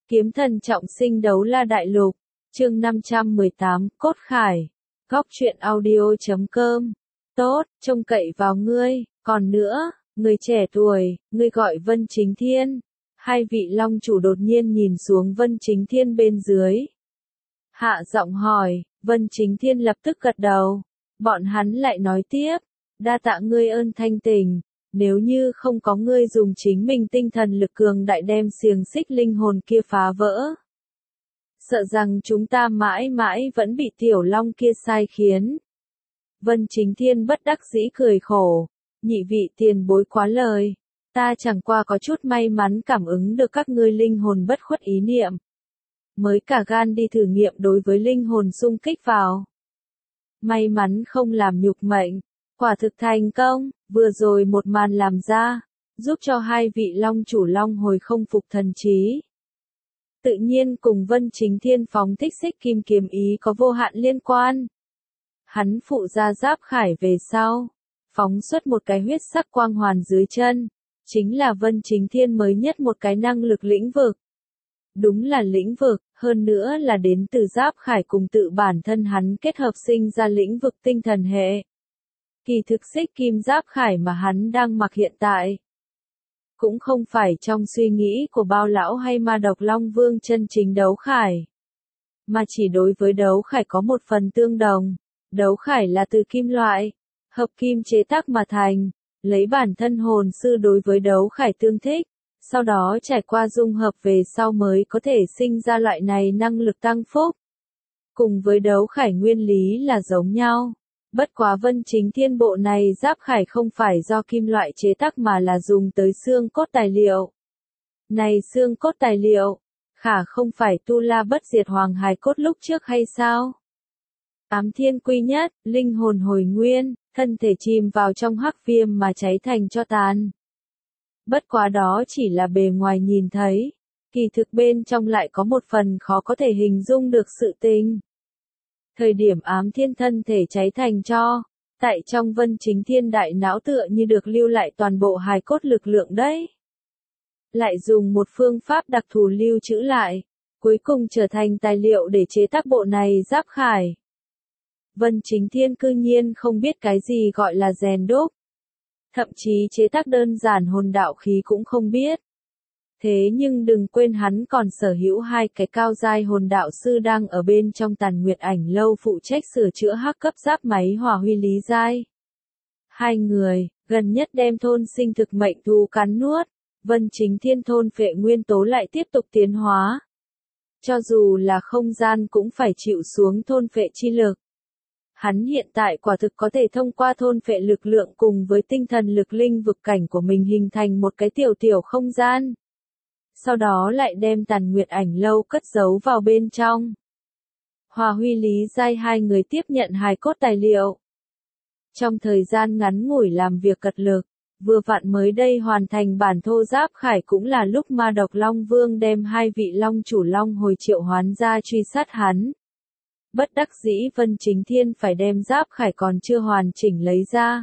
Kiếm thần trọng sinh đấu la đại lục, chương 518, Cốt Khải, Góc truyện audio.com. Tốt, trông cậy vào ngươi, còn nữa, người trẻ tuổi, ngươi gọi Vân Chính Thiên. Hai vị long chủ đột nhiên nhìn xuống Vân Chính Thiên bên dưới. Hạ giọng hỏi, Vân Chính Thiên lập tức gật đầu. Bọn hắn lại nói tiếp, đa tạ ngươi ơn thanh tình. Nếu như không có ngươi dùng chính mình tinh thần lực cường đại đem xiềng xích linh hồn kia phá vỡ, sợ rằng chúng ta mãi mãi vẫn bị tiểu long kia sai khiến. Vân Chính Thiên bất đắc dĩ cười khổ, nhị vị tiền bối quá lời, ta chẳng qua có chút may mắn cảm ứng được các ngươi linh hồn bất khuất ý niệm, mới cả gan đi thử nghiệm đối với linh hồn xung kích vào. May mắn không làm nhục mệnh. Quả thực thành công, vừa rồi một màn làm ra, giúp cho hai vị long chủ long hồi không phục thần trí. Tự nhiên cùng Vân Chính Thiên phóng thích xích kim kiếm ý có vô hạn liên quan. Hắn phụ ra giáp khải về sau, phóng xuất một cái huyết sắc quang hoàn dưới chân, chính là Vân Chính Thiên mới nhất một cái năng lực lĩnh vực. Đúng là lĩnh vực, hơn nữa là đến từ giáp khải cùng tự bản thân hắn kết hợp sinh ra lĩnh vực tinh thần hệ. Kỳ thực xích kim giáp khải mà hắn đang mặc hiện tại, cũng không phải trong suy nghĩ của Bao Lão hay Ma Độc Long Vương chân chính đấu khải, mà chỉ đối với đấu khải có một phần tương đồng. Đấu khải là từ kim loại, hợp kim chế tác mà thành, lấy bản thân hồn sư đối với đấu khải tương thích, sau đó trải qua dung hợp về sau mới có thể sinh ra loại này năng lực tăng phúc. Cùng với đấu khải nguyên lý là giống nhau. Bất quá Vân Chính Thiên bộ này giáp khải không phải do kim loại chế tác mà là dùng tới xương cốt tài liệu. Này xương cốt tài liệu, khả không phải tu la bất diệt hoàng hài cốt lúc trước hay sao? Ám thiên quy nhất, linh hồn hồi nguyên, thân thể chìm vào trong hắc viêm mà cháy thành tro tàn. Bất quá đó chỉ là bề ngoài nhìn thấy, kỳ thực bên trong lại có một phần khó có thể hình dung được sự tình. Thời điểm ám thiên thân thể cháy thành tro, tại trong Vân Chính Thiên đại não tựa như được lưu lại toàn bộ hài cốt lực lượng đấy. Lại dùng một phương pháp đặc thù lưu trữ lại, cuối cùng trở thành tài liệu để chế tác bộ này giáp khải. Vân Chính Thiên cư nhiên không biết cái gì gọi là rèn đúc. Thậm chí chế tác đơn giản hồn đạo khí cũng không biết. Thế nhưng đừng quên hắn còn sở hữu hai cái cao giai hồn đạo sư đang ở bên trong Tàn Nguyệt Ảnh Lâu phụ trách sửa chữa hắc cấp giáp máy hỏa huy lý giai. Hai người, gần nhất đem thôn sinh thực mệnh thú cắn nuốt, Vân Chính Thiên thôn phệ nguyên tố lại tiếp tục tiến hóa. Cho dù là không gian cũng phải chịu xuống thôn phệ chi lực. Hắn hiện tại quả thực có thể thông qua thôn phệ lực lượng cùng với tinh thần lực linh vực cảnh của mình hình thành một cái tiểu không gian. Sau đó lại đem Tàn Nguyệt Ảnh Lâu cất giấu vào bên trong. Hòa huy lý giai hai người tiếp nhận hài cốt tài liệu. Trong thời gian ngắn ngủi làm việc cật lực, vừa vặn mới đây hoàn thành bản thô giáp khải cũng là lúc Ma Độc Long Vương đem hai vị long chủ long hồi triệu hoán ra truy sát hắn. Bất đắc dĩ Vân Chính Thiên phải đem giáp khải còn chưa hoàn chỉnh lấy ra.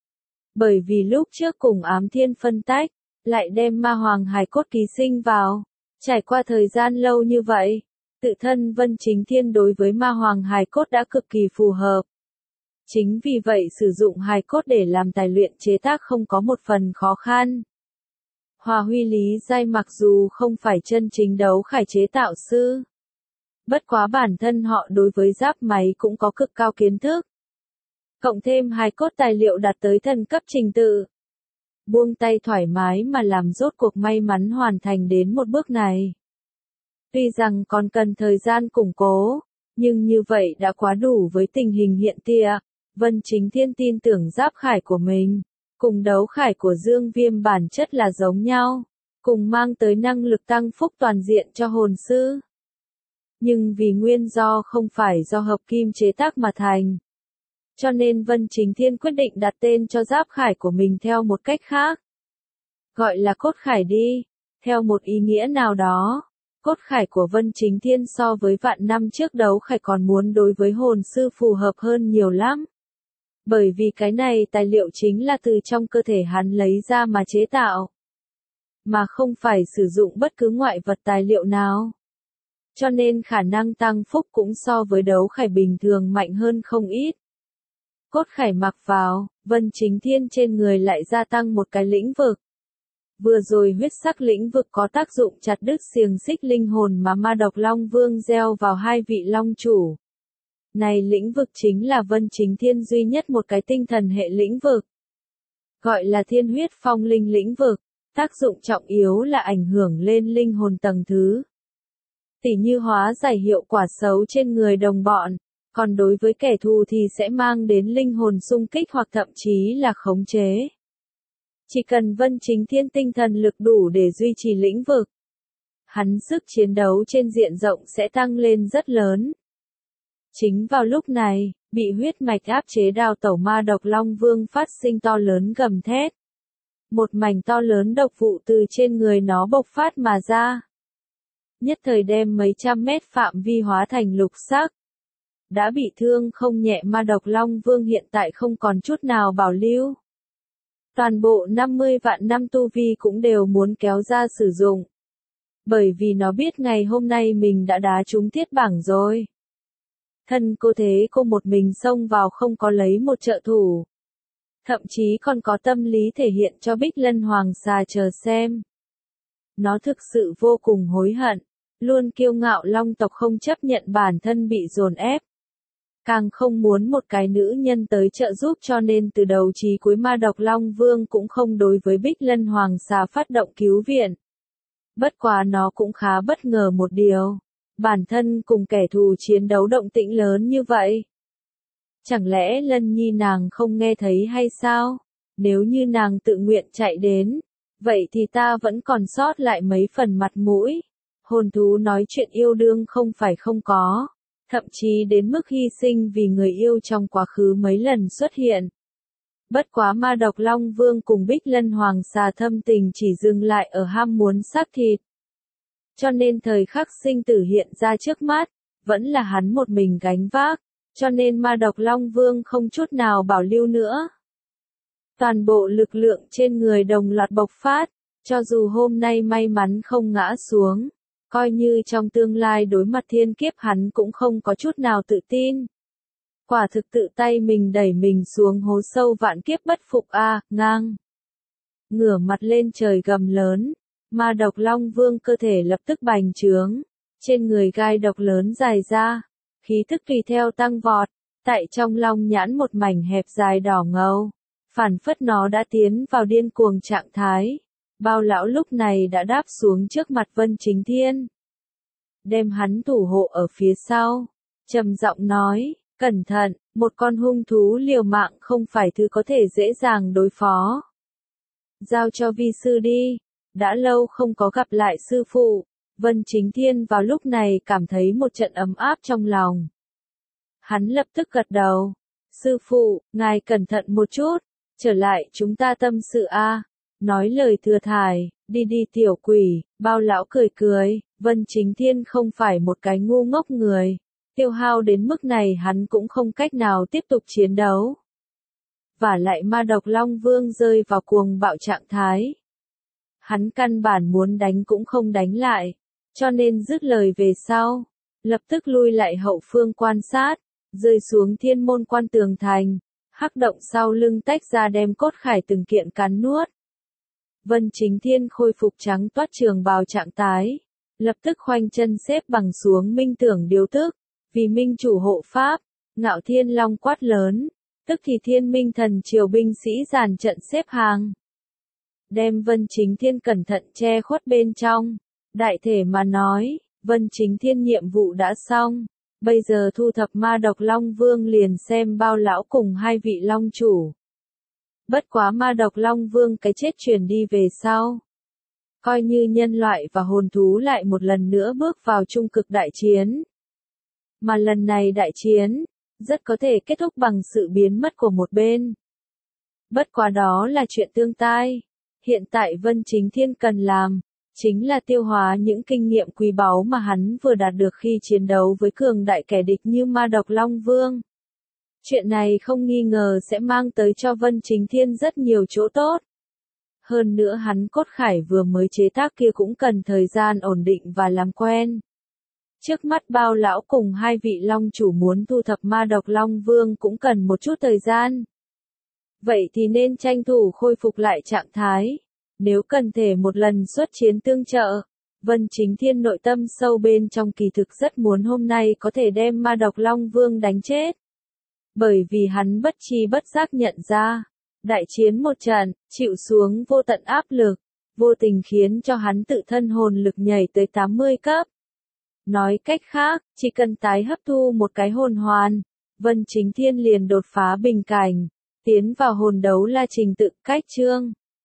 Bởi vì lúc trước cùng ám thiên phân tách, lại đem ma hoàng hài cốt ký sinh vào. Trải qua thời gian lâu như vậy, tự thân Vân Chính Thiên đối với ma hoàng hài cốt đã cực kỳ phù hợp. Chính vì vậy sử dụng hài cốt để làm tài luyện chế tác không có một phần khó khăn. Hòa huy lý giai mặc dù không phải chân chính đấu khải chế tạo sư. Bất quá bản thân họ đối với giáp máy cũng có cực cao kiến thức. Cộng thêm hài cốt tài liệu đạt tới thần cấp trình tự. Buông tay thoải mái mà làm rốt cuộc may mắn hoàn thành đến một bước này. Tuy rằng còn cần thời gian củng cố, nhưng như vậy đã quá đủ với tình hình hiện tại. Vân Chính Thiên tin tưởng giáp khải của mình, cùng đấu khải của Dương Viêm bản chất là giống nhau, cùng mang tới năng lực tăng phúc toàn diện cho hồn sư. Nhưng vì nguyên do không phải do hợp kim chế tác mà thành. Cho nên Vân Chính Thiên quyết định đặt tên cho giáp khải của mình theo một cách khác. Gọi là cốt khải đi, theo một ý nghĩa nào đó. Cốt khải của Vân Chính Thiên so với vạn năm trước đấu khải còn muốn đối với hồn sư phù hợp hơn nhiều lắm. Bởi vì cái này tài liệu chính là từ trong cơ thể hắn lấy ra mà chế tạo. mà không phải sử dụng bất cứ ngoại vật tài liệu nào. Cho nên khả năng tăng phúc cũng so với đấu khải bình thường mạnh hơn không ít. Cốt khải mặc vào, Vân Chính Thiên trên người lại gia tăng một cái lĩnh vực. Vừa rồi huyết sắc lĩnh vực có tác dụng chặt đứt xiềng xích linh hồn mà ma độc Long Vương gieo vào hai vị Long chủ. Này lĩnh vực chính là Vân Chính Thiên duy nhất một cái tinh thần hệ lĩnh vực. Gọi là Thiên Huyết Phong Linh lĩnh vực, tác dụng trọng yếu là ảnh hưởng lên linh hồn tầng thứ. Tỉ như hóa giải hiệu quả xấu trên người đồng bọn, còn đối với kẻ thù thì sẽ mang đến linh hồn xung kích hoặc thậm chí là khống chế. Chỉ cần Vân Chính Thiên tinh thần lực đủ để duy trì lĩnh vực, hắn sức chiến đấu trên diện rộng sẽ tăng lên rất lớn. Chính vào lúc này, bị huyết mạch áp chế đào tẩu ma độc Long Vương phát sinh to lớn gầm thét. Một mảnh to lớn độc vụ từ trên người nó bộc phát mà ra. Nhất thời đem mấy trăm mét phạm vi hóa thành lục sắc. Đã bị thương không nhẹ ma độc Long Vương hiện tại không còn chút nào bảo lưu. Toàn bộ 50 vạn năm tu vi cũng đều muốn kéo ra sử dụng. Bởi vì nó biết ngày hôm nay mình đã đá trúng thiết bảng rồi. Thân cô thế cô một mình xông vào không có lấy một trợ thủ. Thậm chí còn có tâm lý thể hiện cho Bích Lân Hoàng xà chờ xem. Nó thực sự vô cùng hối hận, luôn kiêu ngạo Long tộc không chấp nhận bản thân bị dồn ép. Càng không muốn một cái nữ nhân tới trợ giúp cho nên từ đầu chí cuối ma độc Long Vương cũng không đối với Bích Lân Hoàng xà phát động cứu viện. Bất quá nó cũng khá bất ngờ một điều. Bản thân cùng kẻ thù chiến đấu động tĩnh lớn như vậy. Chẳng lẽ Lân Nhi nàng không nghe thấy hay sao? Nếu như nàng tự nguyện chạy đến, vậy thì ta vẫn còn sót lại mấy phần mặt mũi. Hồn thú nói chuyện yêu đương không phải không có, thậm chí đến mức hy sinh vì người yêu trong quá khứ mấy lần xuất hiện. Bất quá ma độc Long Vương cùng Bích Lân Hoàng xà thâm tình chỉ dừng lại ở ham muốn xác thịt. Cho nên thời khắc sinh tử hiện ra trước mắt, vẫn là hắn một mình gánh vác, cho nên ma độc Long Vương không chút nào bảo lưu nữa. Toàn bộ lực lượng trên người đồng loạt bộc phát, cho dù hôm nay may mắn không ngã xuống, coi như trong tương lai đối mặt thiên kiếp hắn cũng không có chút nào tự tin. Quả thực tự tay mình đẩy mình xuống hố sâu vạn kiếp bất phục a, ngang. Ngửa mặt lên trời gầm lớn. Ma độc Long Vương cơ thể lập tức bành trướng, trên người gai độc lớn dài ra, khí thức tùy theo tăng vọt, tại trong long nhãn một mảnh hẹp dài đỏ ngầu, phản phất nó đã tiến vào điên cuồng trạng thái. Bao lão lúc này đã đáp xuống trước mặt Vân Chính Thiên, đem hắn thủ hộ ở phía sau, trầm giọng nói, cẩn thận, một con hung thú liều mạng không phải thứ có thể dễ dàng đối phó. Giao cho vi sư đi. Đã lâu không có gặp lại sư phụ, Vân Chính Thiên vào lúc này cảm thấy một trận ấm áp trong lòng. Hắn lập tức gật đầu. Sư phụ, ngài cẩn thận một chút, trở lại chúng ta tâm sự a. Nói lời thừa thải, đi đi tiểu quỷ, bao lão cười cười, Vân Chính Thiên không phải một cái ngu ngốc người. Tiêu hao đến mức này hắn cũng không cách nào tiếp tục chiến đấu. Vả lại ma độc Long Vương rơi vào cuồng bạo trạng thái. Hắn căn bản muốn đánh cũng không đánh lại, cho nên dứt lời về sau, lập tức lui lại hậu phương quan sát, rơi xuống thiên môn quan tường thành, hắc động sau lưng tách ra đem cốt khải từng kiện cắn nuốt. Vân Chính Thiên khôi phục trắng toát trường bào trạng tái, lập tức khoanh chân xếp bằng xuống minh tưởng điều tức, vì minh chủ hộ pháp, Ngạo Thiên Long quát lớn, tức thì Thiên Minh Thần triều binh sĩ dàn trận xếp hàng. Đem Vân Chính Thiên cẩn thận che khuất bên trong. Đại thể mà nói, Vân Chính Thiên nhiệm vụ đã xong. Bây giờ thu thập ma độc Long Vương liền xem bao lão cùng hai vị Long chủ. Bất quá ma độc Long Vương cái chết truyền đi về sau. Coi như nhân loại và hồn thú lại một lần nữa bước vào trung cực đại chiến. Mà lần này đại chiến, rất có thể kết thúc bằng sự biến mất của một bên. Bất quá đó là chuyện tương tai. Hiện tại Vân Chính Thiên cần làm, chính là tiêu hóa những kinh nghiệm quý báu mà hắn vừa đạt được khi chiến đấu với cường đại kẻ địch như ma độc Long Vương. Chuyện này không nghi ngờ sẽ mang tới cho Vân Chính Thiên rất nhiều chỗ tốt. Hơn nữa hắn cốt khải vừa mới chế tác kia cũng cần thời gian ổn định và làm quen. Trước mắt Bao lão cùng hai vị long chủ muốn thu thập ma độc Long Vương cũng cần một chút thời gian. Vậy thì nên tranh thủ khôi phục lại trạng thái. Nếu cần thể một lần xuất chiến tương trợ, Vân Chính Thiên nội tâm sâu bên trong kỳ thực rất muốn hôm nay có thể đem ma độc Long Vương đánh chết. Bởi vì hắn bất tri bất giác nhận ra, đại chiến một trận, chịu xuống vô tận áp lực, vô tình khiến cho hắn tự thân hồn lực nhảy tới 80 cấp. Nói cách khác, chỉ cần tái hấp thu một cái hồn hoàn, Vân Chính Thiên liền đột phá bình cảnh, tiến vào hồn đấu la trình tự cách chương.